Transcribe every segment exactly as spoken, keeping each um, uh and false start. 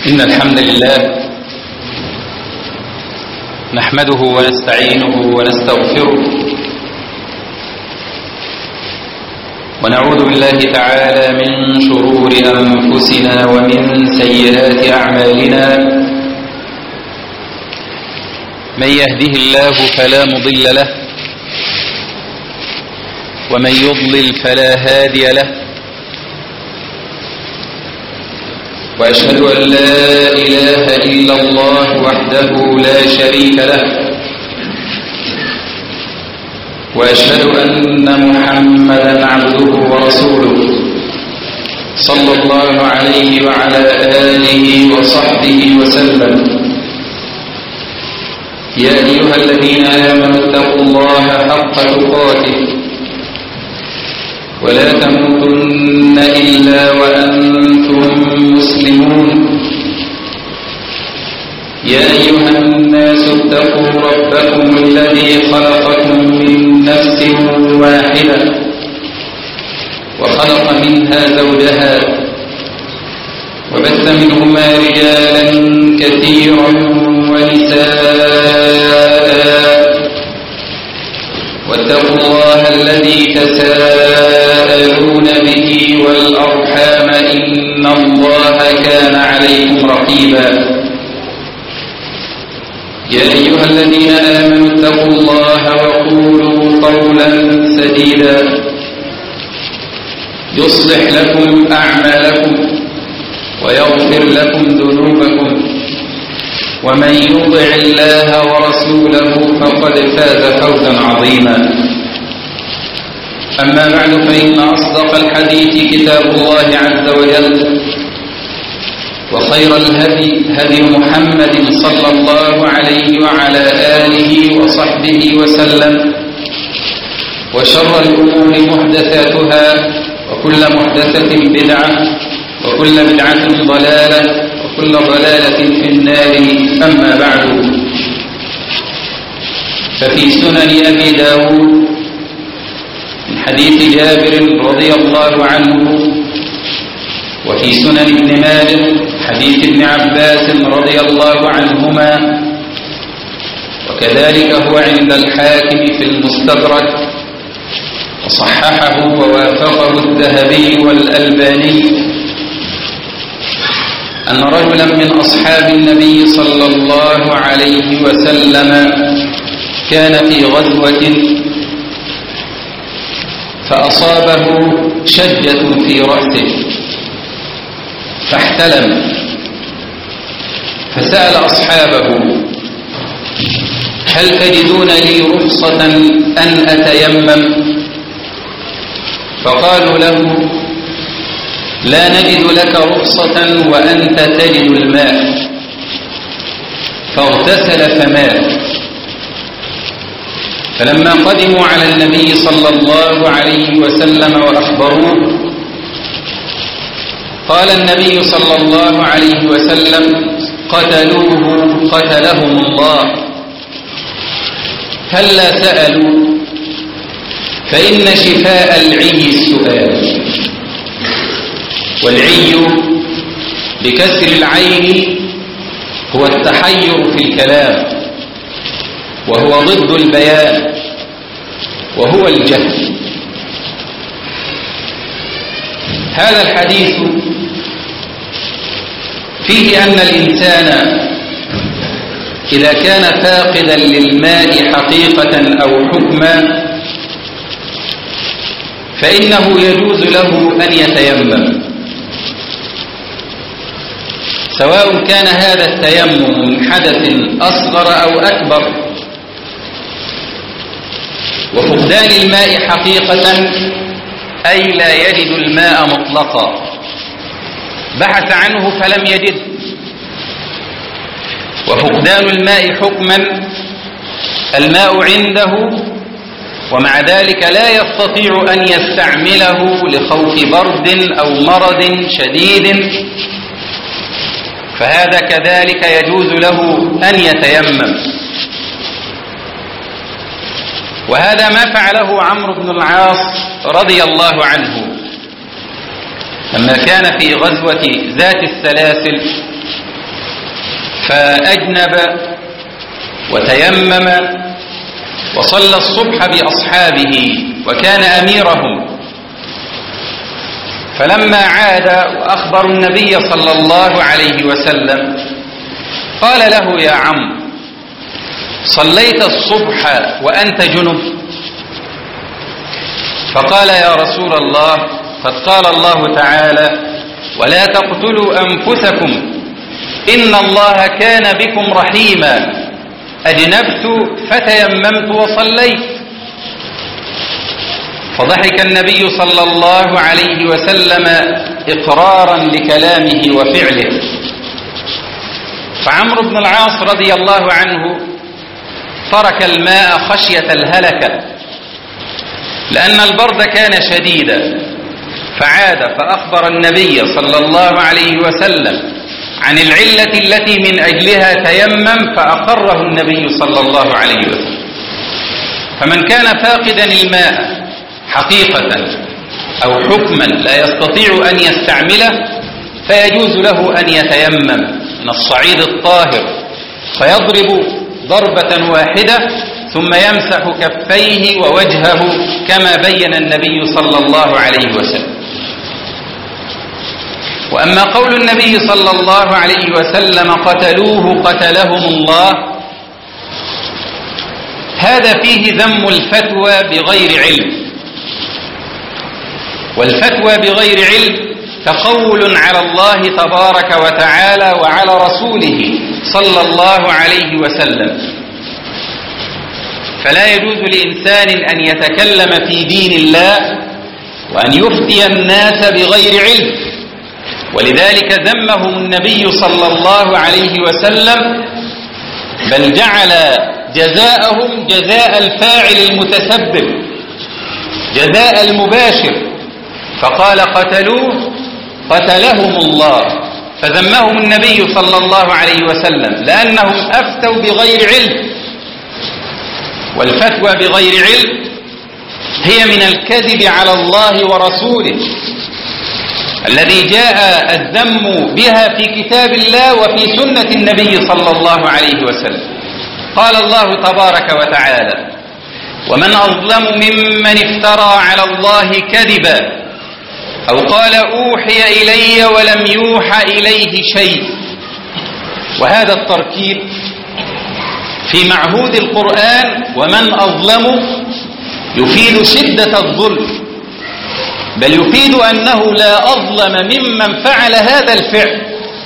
إن الحمد لله نحمده ونستعينه ونستغفره ونعوذ بالله تعالى من شرور أنفسنا ومن سيئات أعمالنا من يهده الله فلا مضل له ومن يضلل فلا هادي له وأشهد أن لا إله إلا الله وحده لا شريك له وأشهد أن محمدا عبده ورسوله صلى الله عليه وعلى آله وصحبه وسلم. يا أيها الذين آمنوا اتقوا الله حق تقاته ولا تموتن إلا وأنتم مسلمون. يا أيها الناس اتقوا ربكم الذي خلقكم من نفس واحدة وخلق منها زوجها وبث منهما رجالا كثيرا ونساء واتقوا الله الذي تساءلون به والأرحام إن الله كان عليكم رقيبا. يا أيها الذين آمنوا اتقوا الله وقولوا قولا سديدا يصلح لكم أعمالكم ويغفر لكم ذنوبكم ومن يطع الله ورسوله فقد فاز فوزا عظيما. أما بعد فإن أصدق الحديث كتاب الله عز وجل وخير الهدي هدي محمد صلى الله عليه وعلى آله وصحبه وسلم وشر الأمور محدثاتها وكل محدثة بدعة وكل بدعة ضلالة وكل ضلالة في النار. أما بعد ففي سنن أبي داود من حديث جابر رضي الله عنه وفي سنن ابن ماجه حديث ابن عباس رضي الله عنهما وكذلك هو عند الحاكم في المستدرك وصححه ووافقه الذهبي والألباني أن رجلا من أصحاب النبي صلى الله عليه وسلم كان في غزوة فأصابه شجة في رأسه فاحتلم فسأل أصحابه هل تجدون لي رخصة أن أتيمم؟ فقالوا له لا نجد لك رخصة وأنت تجد الماء. فاغتسل فمات. فلما قدموا على النبي صلى الله عليه وسلم وأخبروه قال النبي صلى الله عليه وسلم قتلوه قتلهم الله هلا سألوا فإن شفاء العي السؤال. والعي بكسر العين هو التحير في الكلام وهو ضد البيان وهو الجهل. هذا الحديث فيه أن الإنسان إذا كان فاقدا للماء حقيقة أو حكما فإنه يجوز له أن يتيمم سواء كان هذا التيمم من حدث أصغر أو أكبر. وفقدان الماء حقيقة أي لا يجد الماء مطلقا بحث عنه فلم يجد. وفقدان الماء حكما الماء عنده ومع ذلك لا يستطيع أن يستعمله لخوف برد أو مرض شديد فهذا كذلك يجوز له أن يتيمم. وهذا ما فعله عمرو بن العاص رضي الله عنه لما كان في غزوة ذات السلاسل فأجنب وتيمم وصلى الصبح بأصحابه وكان أميرهم. فلما عاد وأخبروا النبي صلى الله عليه وسلم قال له: يا عم، صليت الصبح وأنت جنب؟ فقال: يا رسول الله، قد قال الله تعالى: ولا تقتلوا أنفسكم إن الله كان بكم رحيما، أجنبت فتيممت وصليت. فضحك النبي صلى الله عليه وسلم إقرارا لكلامه وفعله. فعمرو بن العاص رضي الله عنه ترك الماء خشية الهلكة لأن البرد كان شديدا، فعاد فأخبر النبي صلى الله عليه وسلم عن العلة التي من أجلها تيمم، فأقره النبي صلى الله عليه وسلم. فمن كان فاقدا الماء حقيقة أو حكما لا يستطيع أن يستعمله فيجوز له أن يتيمم من الصعيد الطاهر فيضرب ضربة واحدة ثم يمسح كفيه ووجهه كما بين النبي صلى الله عليه وسلم. وأما قول النبي صلى الله عليه وسلم: قتلوه قتلهم الله، هذا فيه ذم الفتوى بغير علم، والفتوى بغير علم تقول على الله تبارك وتعالى وعلى رسوله صلى الله عليه وسلم. فلا يجوز لإنسان أن يتكلم في دين الله وأن يفتي الناس بغير علم، ولذلك ذمهم النبي صلى الله عليه وسلم، بل جعل جزاءهم جزاء الفاعل المتسبب، جزاء المباشر، فقال: قتلوه قتلهم الله، فذمهم النبي صلى الله عليه وسلم لأنهم أفتوا بغير علم. والفتوى بغير علم هي من الكذب على الله ورسوله الذي جاء الذم بها في كتاب الله وفي سنة النبي صلى الله عليه وسلم. قال الله تبارك وتعالى: ومن أظلم ممن افترى على الله كذبا أو قال أوحي إلي ولم يوحى إليه شيء. وهذا التركيب في معهود القرآن ومن أظلم يفيد شدة الظلم، بل يفيد أنه لا أظلم ممن فعل هذا الفعل.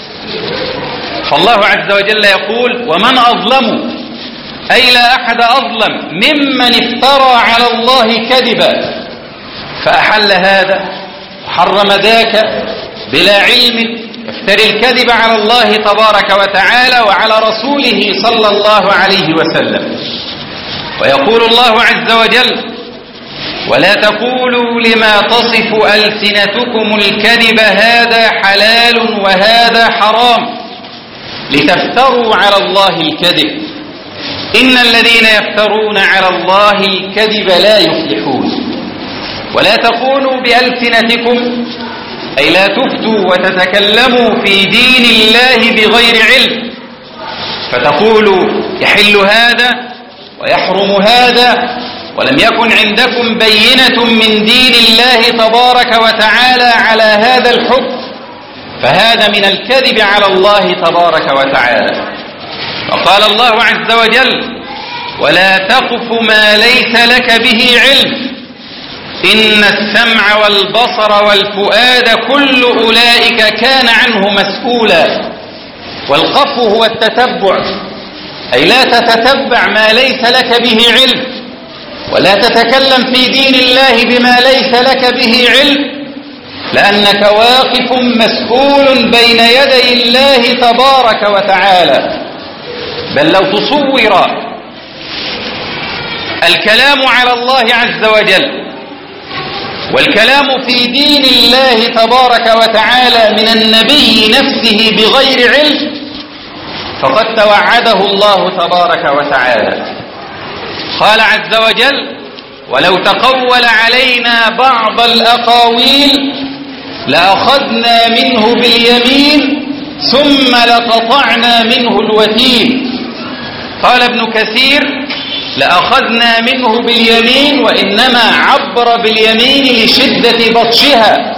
فالله عز وجل يقول: ومن أظلم، أي لا أحد أظلم ممن افترى على الله كذبا، فأحل هذا وحرم ذاك بلا علم، يفتري الكذب على الله تبارك وتعالى وعلى رسوله صلى الله عليه وسلم. ويقول الله عز وجل: ولا تقولوا لما تصف ألسنتكم الكذب هذا حلال وهذا حرام لتفتروا على الله الكذب إن الذين يفترون على الله الكذب لا يفلحون. ولا تقولوا بألسنتكم، أي لا تفتوا وتتكلموا في دين الله بغير علم، فتقولوا يحل هذا ويحرم هذا ولم يكن عندكم بينة من دين الله تبارك وتعالى على هذا الحكم، فهذا من الكذب على الله تبارك وتعالى. وقال الله عز وجل: ولا تقف ما ليس لك به علم إن السمع والبصر والفؤاد كل أولئك كان عنه مسؤولا. والقف هو التتبع، أي لا تتتبع ما ليس لك به علم، ولا تتكلم في دين الله بما ليس لك به علم، لأنك واقف مسؤول بين يدي الله تبارك وتعالى. بل لو تصور الكلام على الله عز وجل والكلام في دين الله تبارك وتعالى من النبي نفسه بغير علم فقد توعده الله تبارك وتعالى. قال عز وجل: ولو تقول علينا بعض الأقاويل لأخذنا منه باليمين ثم لقطعنا منه الوتين. قال ابن كثير لأخذنا منه باليمين، وإنما عبر باليمين لشدة بطشها.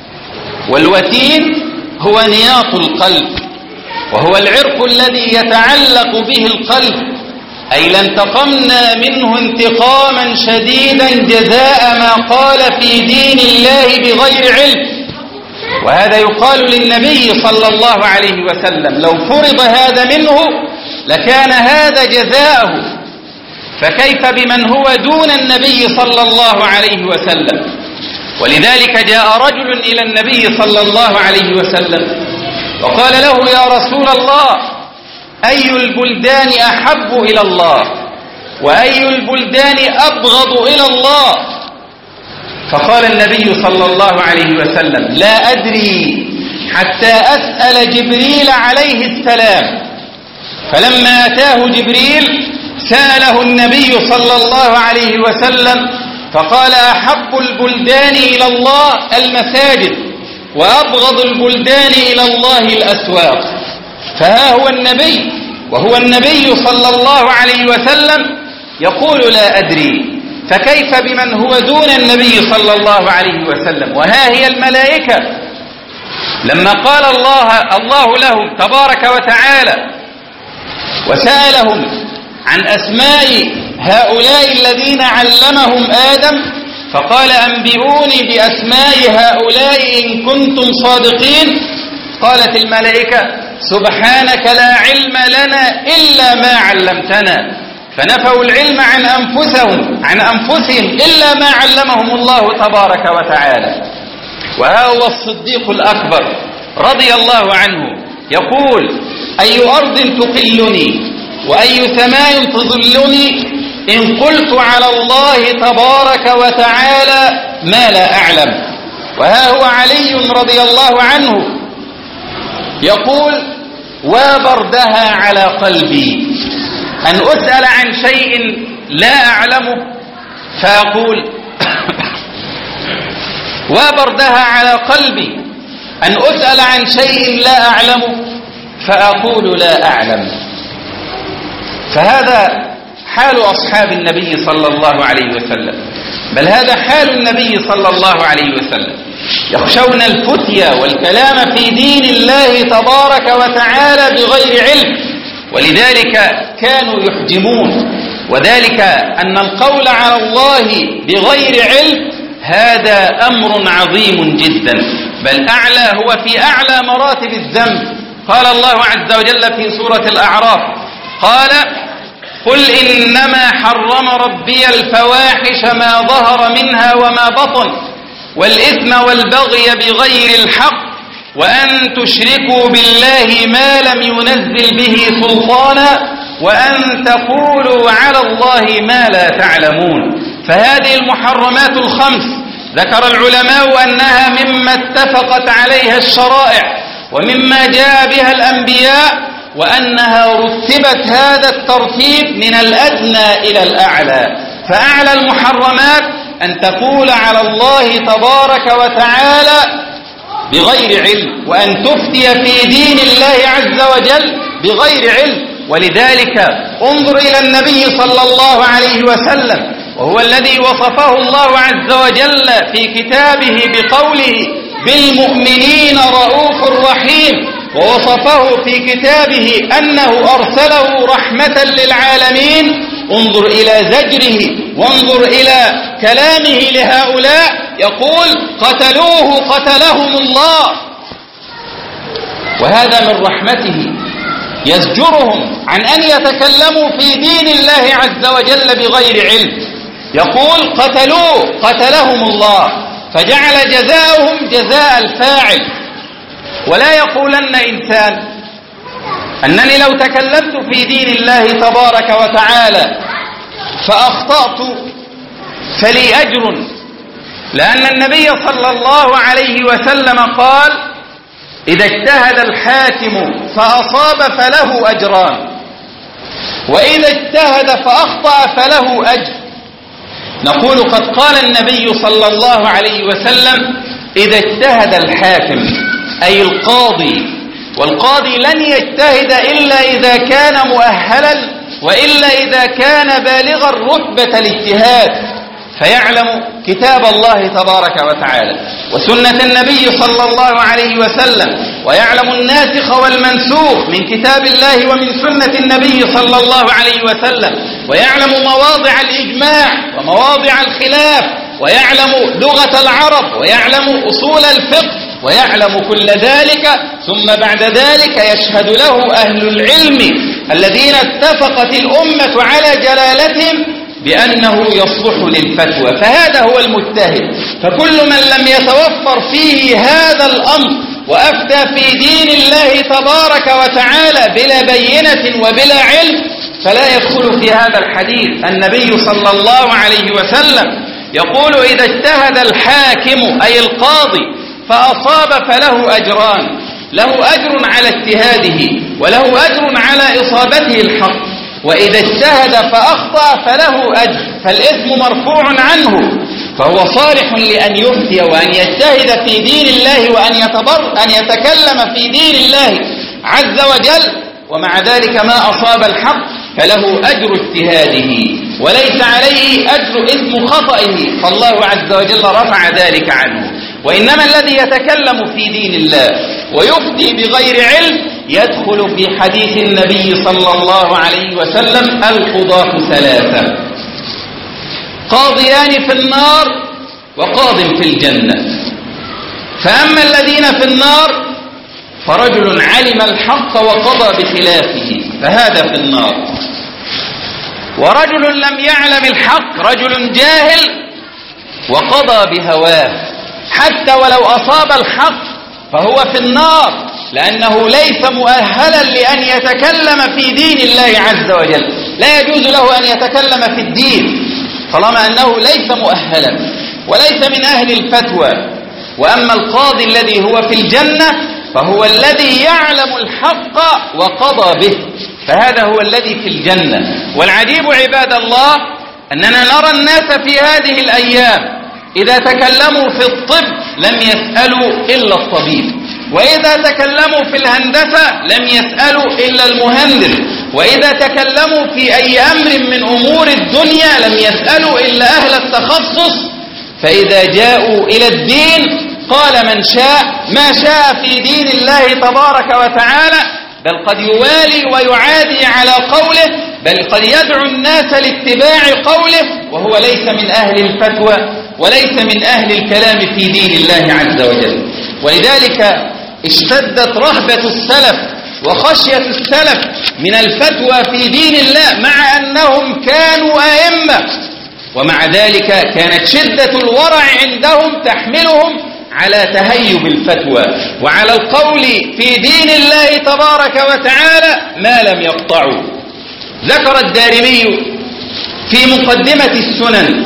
والوتين هو نياط القلب، وهو العرق الذي يتعلق به القلب، أي لانتقمنا منه انتقاما شديدا جزاء ما قال في دين الله بغير علم. وهذا يقال للنبي صلى الله عليه وسلم، لو فرض هذا منه لكان هذا جزاءه، فكيف بمن هو دون النبي صلى الله عليه وسلم؟ ولذلك جاء رجل إلى النبي صلى الله عليه وسلم وقال له: يا رسول الله، أي البلدان أحب إلى الله وأي البلدان أبغض إلى الله؟ فقال النبي صلى الله عليه وسلم: لا أدري حتى أسأل جبريل عليه السلام. فلما أتاه جبريل سأله النبي صلى الله عليه وسلم فقال: أحب البلدان إلى الله المساجد، وأبغض البلدان إلى الله الأسواق. فها هو النبي وهو النبي صلى الله عليه وسلم يقول: لا أدري، فكيف بمن هو دون النبي صلى الله عليه وسلم؟ وها هي الملائكة لما قال الله الله لهم تبارك وتعالى وسألهم عن أسماء هؤلاء الذين علمهم آدم، فقال: أنبئوني بأسماء هؤلاء إن كنتم صادقين. قالت الملائكة: سبحانك لا علم لنا إلا ما علمتنا. فنفوا العلم عن أنفسهم عن أنفسهم إلا ما علمهم الله تبارك وتعالى. وها هو الصديق الأكبر رضي الله عنه يقول: أي أرض تقلني وأي سماء تظلني إن قلت على الله تبارك وتعالى ما لا أعلم. وها هو علي رضي الله عنه يقول: وبردها على قلبي أن أسأل عن شيء لا أعلمه فأقول وبردها على قلبي أن أسأل عن شيء لا أعلمه فأقول لا أعلم. فهذا حال أصحاب النبي صلى الله عليه وسلم، بل هذا حال النبي صلى الله عليه وسلم، يخشون الفتيا والكلام في دين الله تبارك وتعالى بغير علم، ولذلك كانوا يحجمون. وذلك أن القول على الله بغير علم هذا أمر عظيم جدا، بل أعلى هو في أعلى مراتب الذنب. قال الله عز وجل في سورة الأعراف: قال: قل إنما حرم ربي الفواحش ما ظهر منها وما بطن والإثم والبغي بغير الحق وأن تشركوا بالله ما لم ينزل به سلطانا وأن تقولوا على الله ما لا تعلمون. فهذه المحرمات الخمس ذكر العلماء أنها مما اتفقت عليها الشرائع ومما جاء بها الأنبياء، وأنها رتبت هذا الترتيب من الأدنى إلى الأعلى. فأعلى المحرمات أن تقول على الله تبارك وتعالى بغير علم، وأن تفتي في دين الله عز وجل بغير علم. ولذلك انظر إلى النبي صلى الله عليه وسلم، وهو الذي وصفه الله عز وجل في كتابه بقوله: بالمؤمنين رؤوف رحيم، ووصفه في كتابه أنه أرسله رحمة للعالمين. انظر إلى زجره وانظر إلى كلامه لهؤلاء، يقول: قتلوه قتلهم الله. وهذا من رحمته، يزجرهم عن أن يتكلموا في دين الله عز وجل بغير علم. يقول: قتلوه قتلهم الله، فجعل جزاؤهم جزاء الفاعل. ولا يقولن إنسان أنني لو تكلمت في دين الله تبارك وتعالى فأخطأت فلي أجر، لأن النبي صلى الله عليه وسلم قال: إذا اجتهد الحاكم فأصاب فله أجران، وإذا اجتهد فأخطأ فله أجر. نقول: قد قال النبي صلى الله عليه وسلم: إذا اجتهد الحاكم أي القاضي والقاضي لن يجتهد إلا إذا كان مؤهلا وإلا إذا كان بالغ رتبة الاجتهاد، فيعلم كتاب الله تبارك وتعالى وسنة النبي صلى الله عليه وسلم، ويعلم الناسخ والمنسوخ من كتاب الله ومن سنة النبي صلى الله عليه وسلم، ويعلم مواضع الإجماع ومواضع الخلاف، ويعلم لغة العرب، ويعلم أصول الفقه، ويعلم كل ذلك. ثم بعد ذلك يشهد له أهل العلم الذين اتفقت الأمة على جلالتهم بأنه يصلح للفتوى، فهذا هو المجتهد. فكل من لم يتوفر فيه هذا الأمر وأفتى في دين الله تبارك وتعالى بلا بينة وبلا علم فلا يدخل في هذا الحديث. النبي صلى الله عليه وسلم يقول: إذا اجتهد الحاكم أي القاضي فأصاب فله أجران، له أجر على اجتهاده وله أجر على إصابته الحق، وإذا اجتهد فأخطأ فله أجر، فالإثم مرفوع عنه، فهو صالح لأن يفتي وأن يجتهد في دين الله وأن يتبر أن يتكلم في دين الله عز وجل، ومع ذلك ما أصاب الحق فله أجر اجتهاده وليس عليه أجر إثم خطئه، فالله عز وجل رفع ذلك عنه. وإنما الذي يتكلم في دين الله ويفتي بغير علم يدخل في حديث النبي صلى الله عليه وسلم: القضاة ثلاثة، قاضيان في النار وقاض في الجنة. فأما الذين في النار فرجل علم الحق وقضى بخلافه فهذا في النار، ورجل لم يعلم الحق، رجل جاهل وقضى بهواه، حتى ولو أصاب الحق فهو في النار، لأنه ليس مؤهلا لأن يتكلم في دين الله عز وجل، لا يجوز له أن يتكلم في الدين طالما أنه ليس مؤهلا وليس من أهل الفتوى. وأما القاضي الذي هو في الجنة فهو الذي يعلم الحق وقضى به، فهذا هو الذي في الجنة. والعجيب عباد الله أننا نرى الناس في هذه الأيام إذا تكلموا في الطب لم يسألوا إلا الطبيب، وإذا تكلموا في الهندسة لم يسألوا إلا المهندس، وإذا تكلموا في أي أمر من أمور الدنيا لم يسألوا إلا أهل التخصص. فإذا جاءوا إلى الدين قال من شاء ما شاء في دين الله تبارك وتعالى، بل قد يوالي ويعادي على قوله، بل قد يدعو الناس لاتباع قوله وهو ليس من أهل الفتوى وليس من أهل الكلام في دين الله عز وجل. ولذلك اشتدت رهبة السلف وخشية السلف من الفتوى في دين الله، مع أنهم كانوا أئمة، ومع ذلك كانت شدة الورع عندهم تحملهم على تهيب الفتوى وعلى القول في دين الله تبارك وتعالى ما لم يقطعوا. ذكر الدارمي في مقدمة السنن،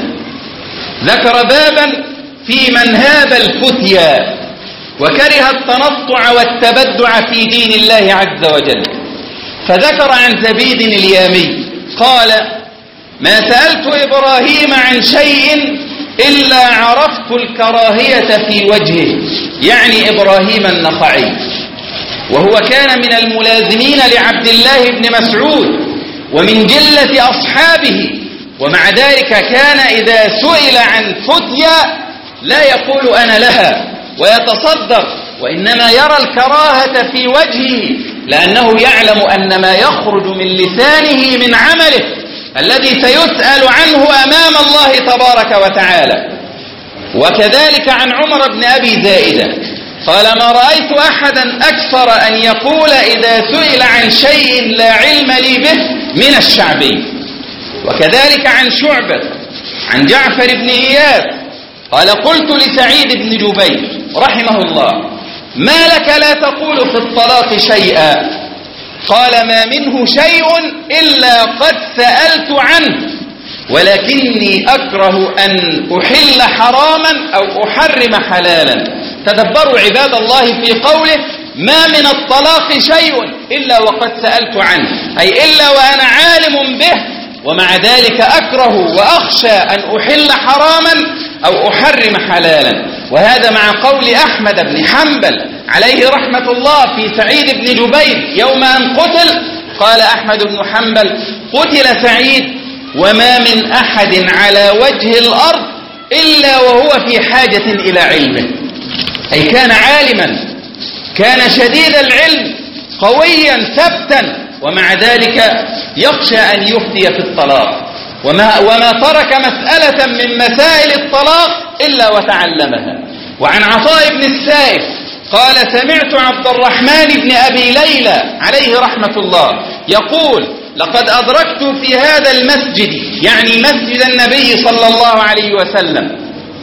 ذكر بابا في من هاب الفتيا وكره التنطع والتبدع في دين الله عز وجل، فذكر عن زبيد اليامي قال: ما سألت إبراهيم عن شيء إلا عرفت الكراهية في وجهه، يعني إبراهيم النخعي، وهو كان من الملازمين لعبد الله بن مسعود ومن جلة أصحابه، ومع ذلك كان إذا سئل عن فتيا لا يقول أنا لها ويتصدر، وإنما يرى الكراهة في وجهه، لأنه يعلم أن ما يخرج من لسانه من عمله الذي سيسأل عنه أمام الله تبارك وتعالى. وكذلك عن عمر بن أبي زائدة قال: ما رأيت أحدا أكثر أن يقول إذا سئل عن شيء لا علم لي به من الشعبي. وكذلك عن شعبة عن جعفر بن إياس قال: قلت لسعيد بن جبير رحمه الله: ما لك لا تقول في الطلاق شيئا؟ قال: ما منه شيء إلا قد سألت عنه، ولكني أكره أن أحل حراما أو أحرم حلالا. تدبروا عباد الله في قوله: ما من الطلاق شيء إلا وقد سألت عنه، أي إلا وأنا عالم به، ومع ذلك أكره وأخشى أن أحل حراما أو أحرم حلالا. وهذا مع قول أحمد بن حنبل عليه رحمة الله في سعيد بن جبير يوم أن قتل. قال أحمد بن حنبل: قتل سعيد وما من أحد على وجه الأرض إلا وهو في حاجة إلى علمه. أي كان عالما، كان شديد العلم، قويا ثبتا، ومع ذلك يخشى أن يفتي في الطلاق، وما, وما ترك مسألة من مسائل الطلاق إلا وتعلمها. وعن عطاء بن السائب قال: سمعت عبد الرحمن بن أبي ليلى عليه رحمة الله يقول: لقد أدركت في هذا المسجد، يعني مسجد النبي صلى الله عليه وسلم،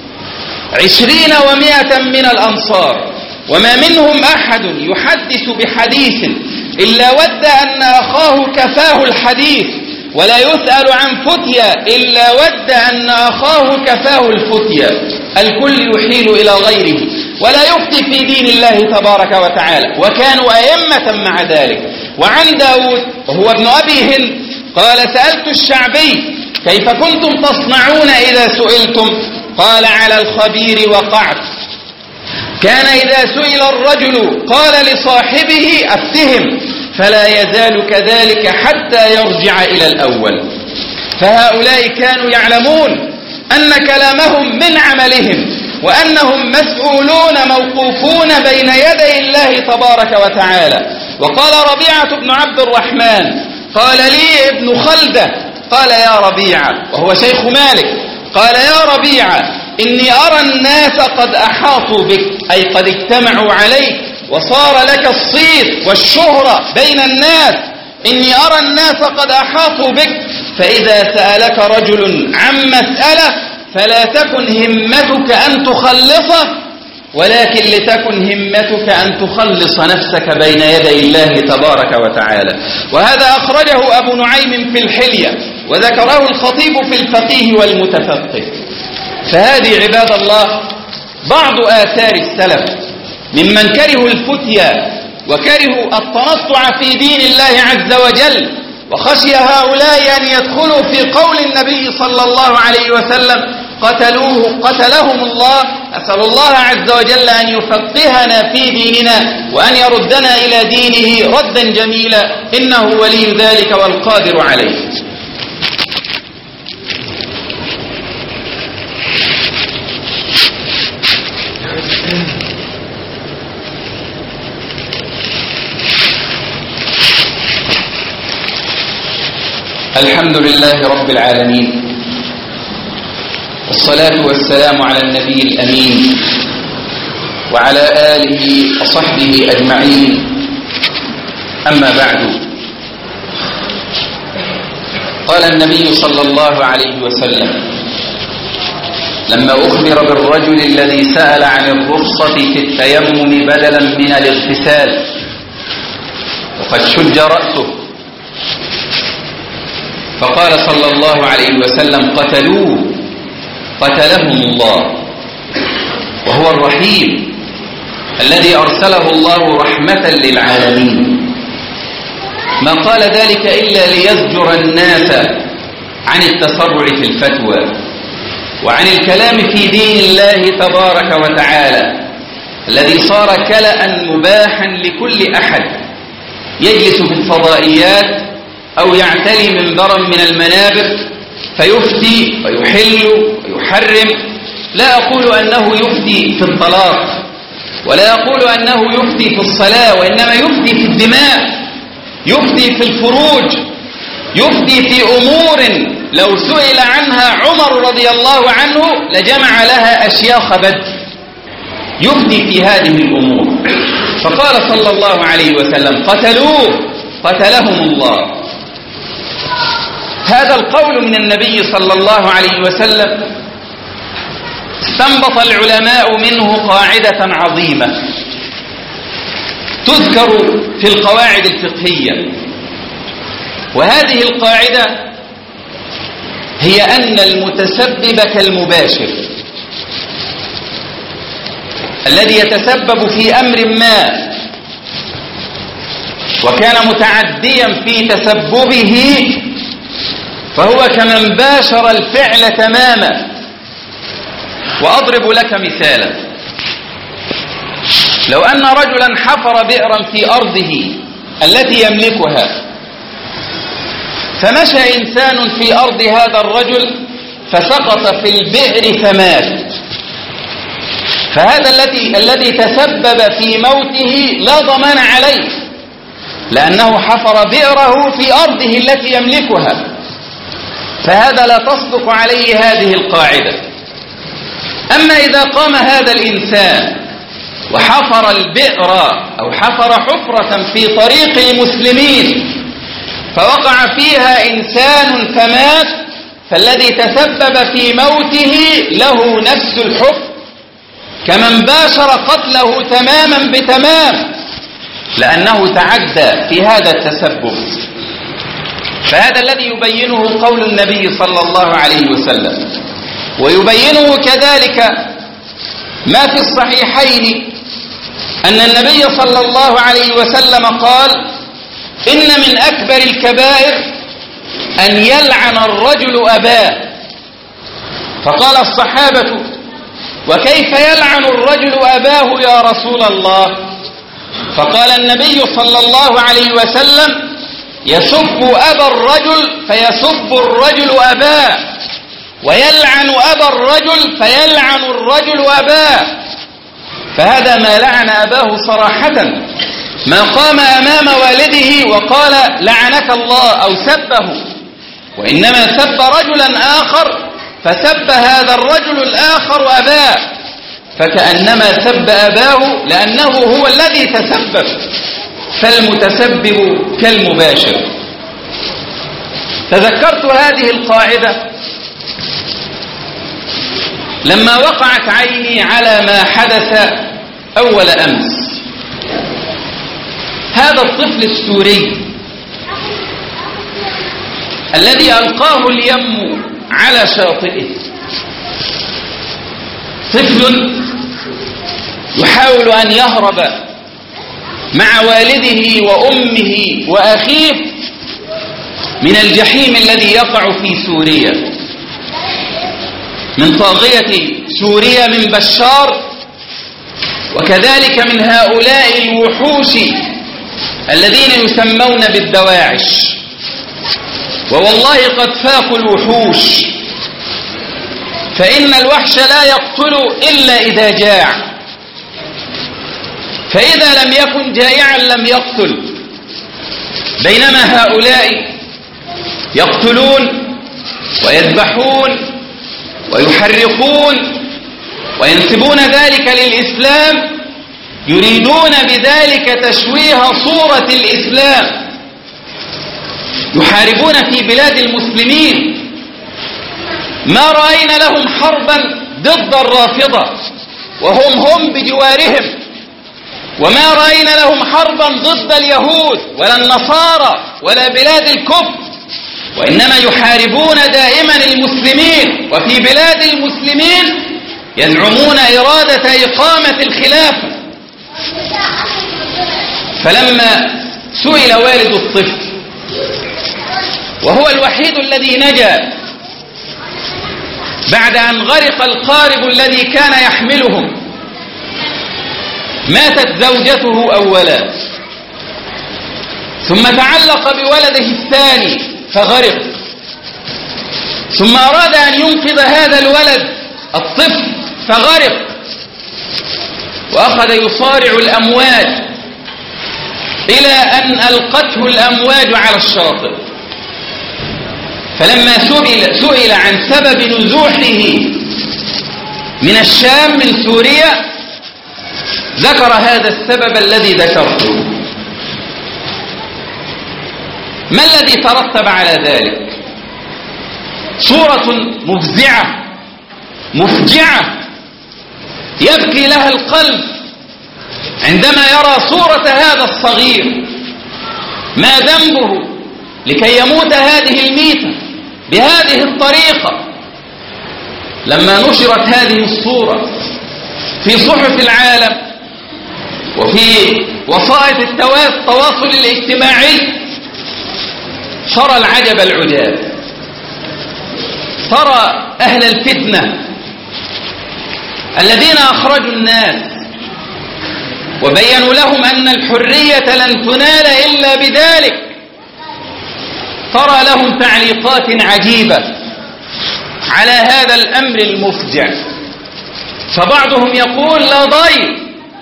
عشرين ومائة من الأنصار، وما منهم أحد يحدث بحديث إلا ود أن أخاه كفاه الحديث، ولا يسأل عن فتيا إلا ود أن أخاه كفاه الفتيا. الكل يحيل إلى غيره ولا يفتي في دين الله تبارك وتعالى، وكانوا أئمة مع ذلك. وعن داود وهو ابن أبي هند قال: سألت الشعبي: كيف كنتم تصنعون إذا سئلتم؟ قال: على الخبير وقعت. كان إذا سئل الرجل قال لصاحبه: أفتهم، فلا يزال كذلك حتى يرجع إلى الأول. فهؤلاء كانوا يعلمون أن كلامهم من عملهم، وأنهم مسؤولون موقوفون بين يدي الله تبارك وتعالى. وقال ربيعة بن عبد الرحمن: قال لي ابن خلدة، قال: يا ربيعة، وهو شيخ مالك، قال: يا ربيعة، إني أرى الناس قد أحاطوا بك، أي قد اجتمعوا عليك، وصار لك الصيت والشهرة بين الناس. إني أرى الناس قد أحاطوا بك، فإذا سألك رجل عن مسألة فلا تكن همتك أن تخلصه، ولكن لتكن همتك أن تخلص نفسك بين يدي الله تبارك وتعالى. وهذا أخرجه أبو نعيم في الحلية، وذكره الخطيب في الفقيه والمتفقه. فهذه عباد الله بعض آثار السلف ممن كرهوا الفتيا وكرهوا التنطع في دين الله عز وجل، وخشي هؤلاء أن يدخلوا في قول النبي صلى الله عليه وسلم: قتلوه قتلهم الله. أسأل الله عز وجل أن يفقهنا في ديننا وأن يردنا إلى دينه ردا جميلا، إنه ولي ذلك والقادر عليه. الحمد لله رب العالمين، والصلاة والسلام على النبي الأمين وعلى آله وصحبه أجمعين. أما بعد، قال النبي صلى الله عليه وسلم لما أخبر بالرجل الذي سأل عن الرخصة في التيمم بدلا من الاغتسال وقد شج رأسه، فقال صلى الله عليه وسلم: قتلوه قتلهم الله. وهو الرحيم الذي أرسله الله رحمة للعالمين. ما قال ذلك إلا ليزجر الناس عن التسرع في الفتوى وعن الكلام في دين الله تبارك وتعالى، الذي صار كلأ مباحا لكل أحد يجلس في الفضائيات أو يعتلي منبرا من المنابر فيفتي ويحل ويحرم. لا أقول أنه يفتي في الطلاق، ولا أقول أنه يفتي في الصلاة، وإنما يفتي في الدماء، يفتي في الفروج، يفتي في أمور لو سئل عنها عمر رضي الله عنه لجمع لها أشياخ بدر. يفتي في هذه الأمور. فقال صلى الله عليه وسلم: قتلوه قتلهم الله. هذا القول من النبي صلى الله عليه وسلم استنبط العلماء منه قاعدة عظيمة تذكر في القواعد الفقهية، وهذه القاعدة هي أن المتسبب كالمباشر الذي يتسبب في أمر ما وكان متعديا في تسببه فهو كمن باشر الفعل تماما. وأضرب لك مثالا: لو أن رجلا حفر بئرا في أرضه التي يملكها، فمشى إنسان في أرض هذا الرجل فسقط في البئر فمات، فهذا الذي الذي تسبب في موته لا ضمان عليه، لأنه حفر بئره في أرضه التي يملكها، فهذا لا تصدق عليه هذه القاعدة. أما إذا قام هذا الإنسان وحفر البئر أو حفر حفرة في طريق المسلمين فوقع فيها إنسان فمات، فالذي تسبب في موته له نفس الحكم كمن باشر قتله تماما بتمام، لأنه تعدى في هذا التسبب. فهذا الذي يبينه قول النبي صلى الله عليه وسلم، ويبينه كذلك ما في الصحيحين أن النبي صلى الله عليه وسلم قال: إن من أكبر الكبائر أن يلعن الرجل أباه. فقال الصحابة: وكيف يلعن الرجل أباه يا رسول الله؟ فقال النبي صلى الله عليه وسلم: يسب أبا الرجل فيسب الرجل أباه، ويلعن أبا الرجل فيلعن الرجل أباه. فهذا ما لعن أباه صراحة، ما قام أمام والده وقال لعنك الله أو سبه، وإنما سب رجلا آخر فسب هذا الرجل الآخر أباه، فكأنما سب أباه لأنه هو الذي تسبب، فالمتسبب كالمباشر. تذكرت هذه القاعدة لما وقعت عيني على ما حدث أول أمس. هذا الطفل السوري الذي ألقاه اليم على شاطئه، طفل يحاول أن يهرب مع والده وأمه وأخيه من الجحيم الذي يقع في سوريا، من طاغية سوريا من بشار، وكذلك من هؤلاء الوحوش الذين يسمون بالدواعش. ووالله قد فاقوا الوحوش، فإن الوحش لا يقتل إلا إذا جاع، فإذا لم يكن جائعا لم يقتل، بينما هؤلاء يقتلون ويذبحون ويحرقون وينسبون ذلك للإسلام، يريدون بذلك تشويه صورة الإسلام، يحاربون في بلاد المسلمين. ما رأينا لهم حربا ضد الرافضة وهم هم بجوارهم، وما رأينا لهم حربا ضد اليهود ولا النصارى ولا بلاد الكفر، وإنما يحاربون دائما المسلمين، وفي بلاد المسلمين يزعمون إرادة إقامة الخلافة. فلما سئل والد الطفل وهو الوحيد الذي نجا بعد أن غرق القارب الذي كان يحملهم، ماتت زوجته أولا، ثم تعلق بولده الثاني فغرق، ثم أراد أن ينقذ هذا الولد الطفل فغرق، وأخذ يصارع الأمواج إلى أن ألقته الأمواج على الشاطئ. فلما سئل, سئل عن سبب نزوحه من الشام من سوريا ذكر هذا السبب الذي ذكرته. ما الذي ترتب على ذلك؟ صورة مفزعة مفجعة يبكي لها القلب عندما يرى صورة هذا الصغير. ما ذنبه لكي يموت هذه الميتة بهذه الطريقة؟ لما نشرت هذه الصورة في صحف العالم وفي وسائط التواصل الاجتماعي ترى العجب العجاب، ترى أهل الفتنة الذين أخرجوا الناس وبينوا لهم أن الحرية لن تنال إلا بذلك. ترى لهم تعليقات عجيبة على هذا الأمر المفجع، فبعضهم يقول لا ضير،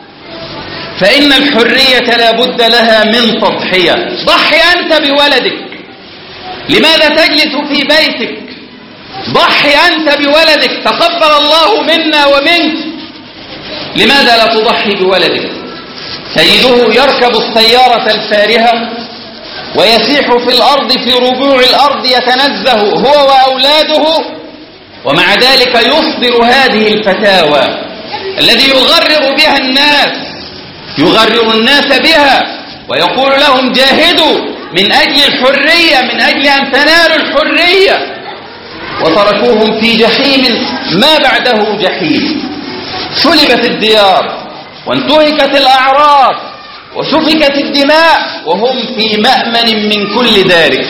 فإن الحرية لا بد لها من تضحية. ضحي أنت بولدك، لماذا تجلس في بيتك؟ ضحي أنت بولدك، تقبل الله منا ومنك، لماذا لا تضحي بولدك؟ تجده يركب السيارة الفارهة ويسيح في الأرض في ربوع الأرض يتنزه هو وأولاده، ومع ذلك يصدر هذه الفتاوى الذي يغرر بها الناس، يغرر الناس بها ويقول لهم جاهدوا من أجل الحرية، من أجل أن تنالوا الحرية، وتركوهم في جحيم ما بعده جحيم. سلبت الديار وانتهكت الأعراض وسفكت الدماء وهم في مأمن من كل ذلك.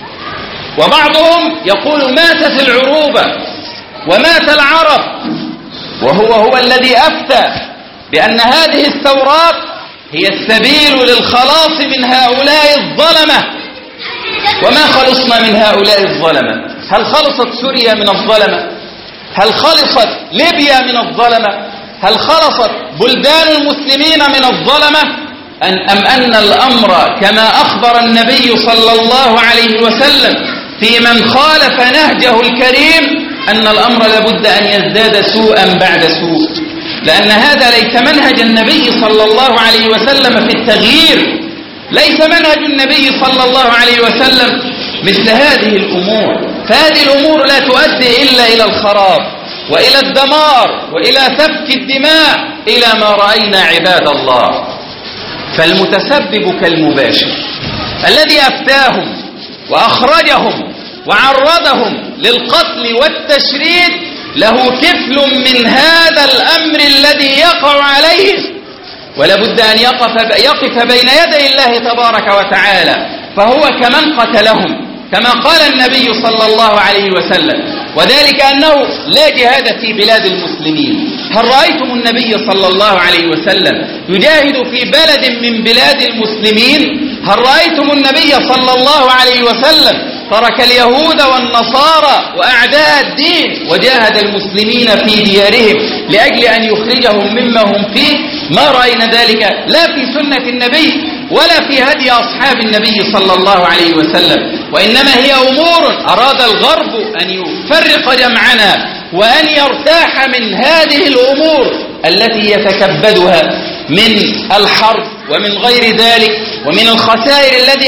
وبعضهم يقول ماتت العروبة ومات العرب، وهو هو الذي أفتى بأن هذه الثورات هي السبيل للخلاص من هؤلاء الظلمة. وما خلصنا من هؤلاء الظلمة؟ هل خلصت سوريا من الظلمة؟ هل خلصت ليبيا من الظلمة؟ هل خلصت بلدان المسلمين من الظلمة؟ أن أم أن الأمر كما أخبر النبي صلى الله عليه وسلم في من خالف نهجه الكريم أن الأمر لابد أن يزداد سوءا بعد سوء، لأن هذا ليس منهج النبي صلى الله عليه وسلم في التغيير، ليس منهج النبي صلى الله عليه وسلم مثل هذه الأمور. فهذه الأمور لا تؤدي إلا إلى الخراب وإلى الدمار وإلى سفك الدماء إلى ما رأينا عباد الله. فالمتسبب كالمباشر الذي أفتاهم وأخرجهم وعرضهم للقتل والتشريد له كفل من هذا الأمر الذي يقع عليه، ولا بد أن يقف, يقف بين يدي الله تبارك وتعالى، فهو كمن قتلهم كما قال النبي صلى الله عليه وسلم، وذلك أنه لا جهاد في بلاد المسلمين. هل رأيتم النبي صلى الله عليه وسلم يجاهد في بلد من بلاد المسلمين؟ هل رأيتم النبي صلى الله عليه وسلم ترك اليهود والنصارى وأعداء الدين وجاهد المسلمين في ديارهم لأجل أن يخرجهم مما هم فيه؟ ما رأينا ذلك لا في سنة النبي ولا في هدي أصحاب النبي صلى الله عليه وسلم، وإنما هي أمور أراد الغرب أن يفرق جمعنا وأن يرتاح من هذه الأمور التي يتكبدها من الحرب ومن غير ذلك ومن الخسائر التي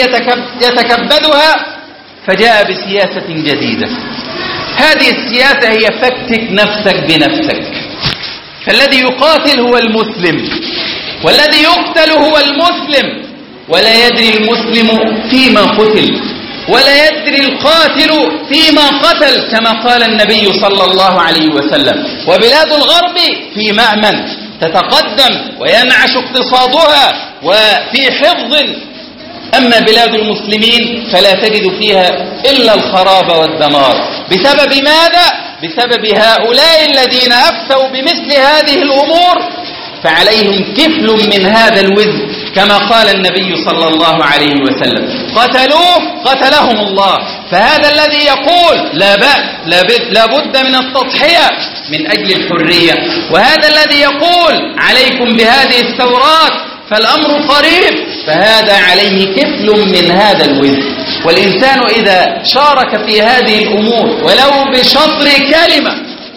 يتكبدها، فجاء بسياسة جديدة. هذه السياسة هي فكك نفسك بنفسك، فالذي يقاتل هو المسلم والذي يقتل هو المسلم، ولا يدري المسلم فيما قتل ولا يدري القاتل فيما قتل كما قال النبي صلى الله عليه وسلم. وبلاد الغرب في مأمن تتقدم وينعش اقتصادها وفي حفظ، أما بلاد المسلمين فلا تجد فيها إلا الخراب والدمار. بسبب ماذا؟ بسبب هؤلاء الذين أفتوا بمثل هذه الأمور، فعليهم كفل من هذا الوزر كما قال النبي صلى الله عليه وسلم. قتلوه قتلهم الله. فهذا الذي يقول لا بأس لا بد من التضحية من أجل الحرية، وهذا الذي يقول عليكم بهذه الثورات فالأمر قريب، فهذا عليه كفل من هذا الوزر. والإنسان إذا شارك في هذه الأمور ولو بشطر كلمة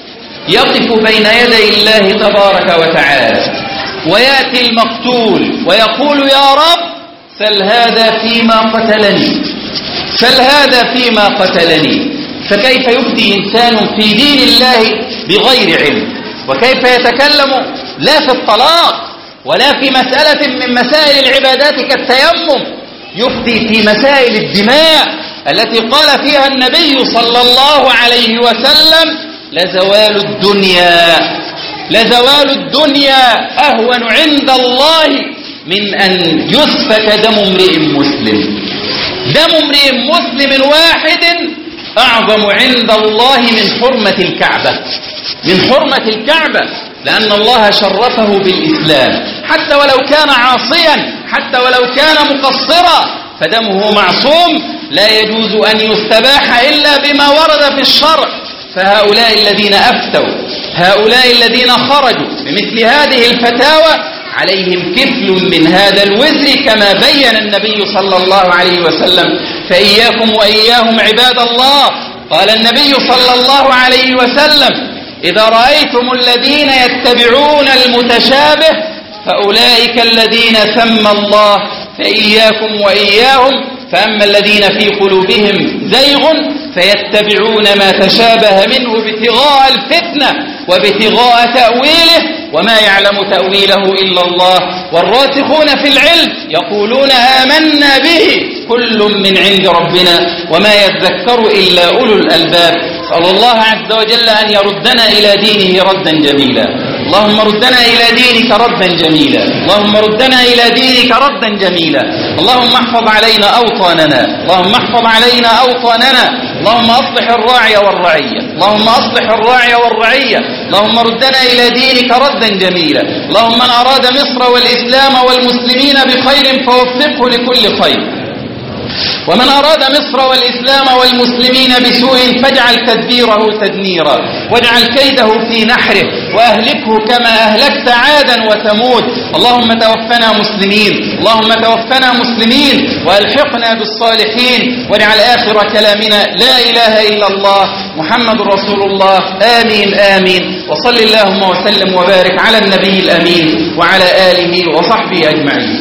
يقف بين يدي الله تبارك وتعالى، ويأتي المقتول ويقول يا رب سل هذا فيما قتلني، سل هذا فيما قتلني. فكيف يفتي إنسان في دين الله بغير علم؟ وكيف يتكلم لا في الطلاق ولا في مسألة من مسائل العبادات كالتيمم، يفتي في مسائل الدماء التي قال فيها النبي صلى الله عليه وسلم لزوال الدنيا لزوال الدنيا أهون عند الله من أن يسفك دم امرئ مسلم. دم امرئ مسلم واحد أعظم عند الله من حرمة الكعبة، من حرمة الكعبة، لأن الله شرفه بالإسلام. حتى ولو كان عاصيا، حتى ولو كان مقصرا، فدمه معصوم لا يجوز أن يستباح إلا بما ورد في الشرع. فهؤلاء الذين أفتوا، هؤلاء الذين خرجوا بمثل هذه الفتاوى عليهم كفل من هذا الوزر كما بين النبي صلى الله عليه وسلم. فإياكم وإياهم عباد الله. قال النبي صلى الله عليه وسلم: إذا رأيتم الذين يتبعون المتشابه فأولئك الذين سمى الله، فإياكم وإياهم. فأما الذين في قلوبهم زيغ فيتبعون ما تشابه منه ابتغاء الفتنة وابتغاء تأويله وما يعلم تأويله إلا الله، والراسخون في العلم يقولون آمنا به كل من عند ربنا وما يذكر إلا أولو الألباب. أسأل الله عز وجل أن يردنا إلى دينه ردا جميلا. اللهم ردنا إلى دينك ردا جميلا، اللهم ردنا إلى دينك ردا جميلا. اللهم احفظ علينا أوطاننا، اللهم احفظ علينا أوطاننا، اللهم أصلح الراعي والرعية، اللهم أصلح الراعي والرعية. اللهم ردنا إلى دينك ردا جميلا. اللهم من أراد مصر والإسلام والمسلمين بخير فوفقه لكل خير، ومن أراد مصر والإسلام والمسلمين بسوء فاجعل تدبيره تدميرا، واجعل كيده في نحره، وأهلكه كما أهلكت عادا وثمود. اللهم توفنا مسلمين، اللهم توفنا مسلمين وألحقنا بالصالحين، واجعل آخر كلامنا لا إله إلا الله محمد رسول الله. آمين آمين. وصل اللهم وسلم وبارك على النبي الأمين وعلى آله وصحبه أجمعين.